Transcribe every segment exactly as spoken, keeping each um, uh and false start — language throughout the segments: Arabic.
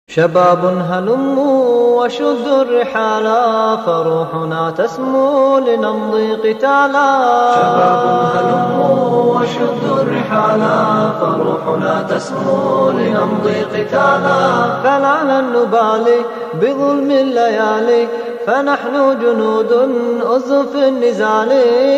شباب هلموا وشدوا الرحالا فروحنا تسمو لنمضي قتالا. شباب هلموا وشدوا الرحالا فروحنا تسمو لنمضي قتالا. فلا لن نبالي بظلم الليالي فنحن جنود أز في النزال.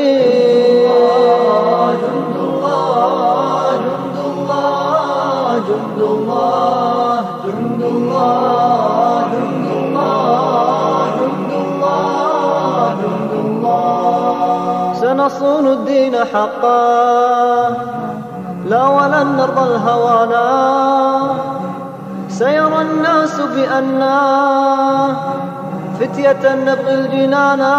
جند الله جند الله جند الله جند الله جند الله جند الله جند الله. سنصون الدين حقا لا ولن نرضى الهوانا. سيرى الناس بأننا فتية نبغي الجنانا.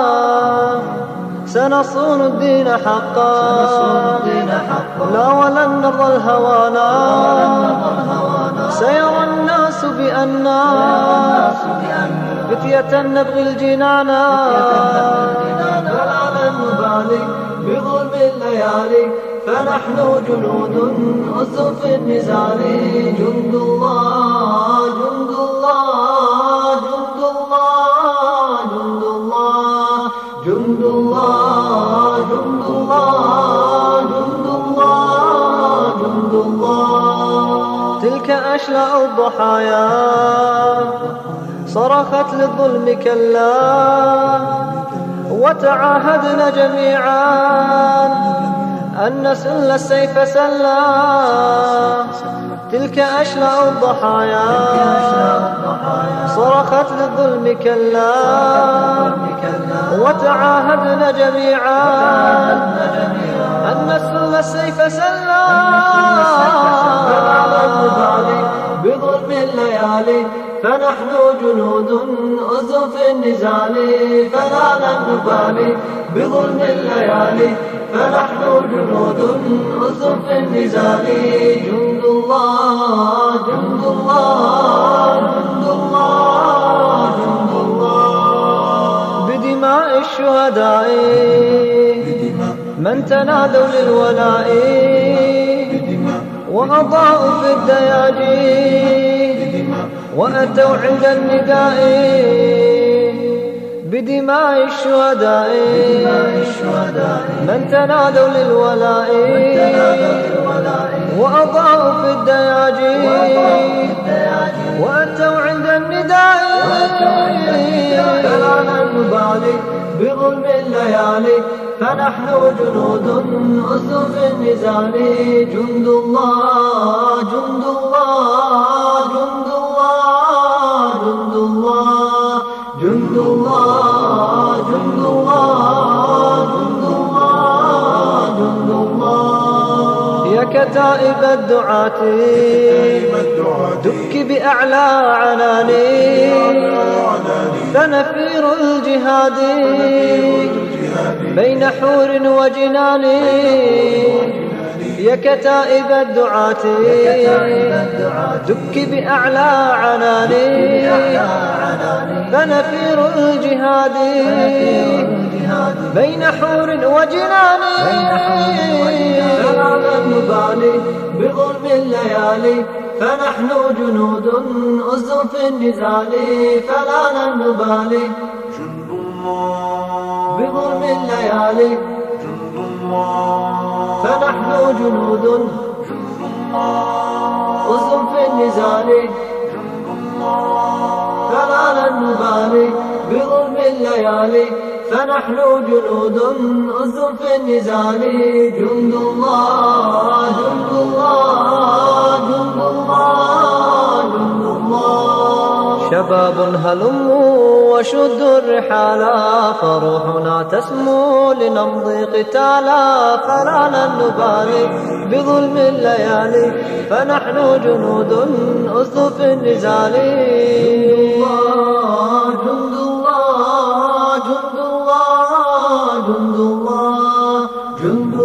سنصون الدين حقا لا ولن نرضى الهوانا. سيرى الناس بأننا فتية نبغي الجنانا. فلا لن نبالي بظلم الليالي فنحن جنود أز في النزال. جند الله جند الله جند الله جند الله جند الله جند الله جند الله جند الله. تلك أشلاء الضحايا صرخت للظلم كلا وتعاهدنا جميعا أن نسل السيف سلا. تلك أشلاء الضحايا صرخت للظلم كلا وتعاهدنا جميعا أن نسل السيف سلا. بظلم الليالي فنحن جنود أز في النزال. فلا لن نبالي بظلم الليالي فنحن جنود أز في النزال. جند الله جند الله جند الله جند الله. بدماء الشهداء من تنادوا للولاء وأضاءوا في الدياجي وأتوا عند النداء. بدماء الشهداء من تنادوا للولاء وأضاءوا في الدياجي وأتوا عند النداء. فلا لن نبالي بظلم الليالي فنحن جنود أز في النزال. جند الله جند الله جند الله جند الله جند الله جند الله جند الله جند الله. يا كتائب الدعاة دك بأعلى عناني فنفير الجهاد بين حور وجنان. يا كتائب الدعاة دك بأعلى عناني فنفير الجهاد بين حور وجنان. فلا لن نبالي بظلم الليالي فنحن جنود أز في النزال. فلا لن نبالي بظلم الليالي فنحن جنود أز في النزال. فلا لن نبالي بظلم الليالي فنحن جنود أز في النزال. جند الله جند الله جند الله جند الله. شباب هلموا وشدوا الرحالا فروحنا تسمو لنمضي قتالا. فلا لن نبالي بظلم الليالي فنحن جنود أز في النزال. جند الله جند الله جند الله جند الله جند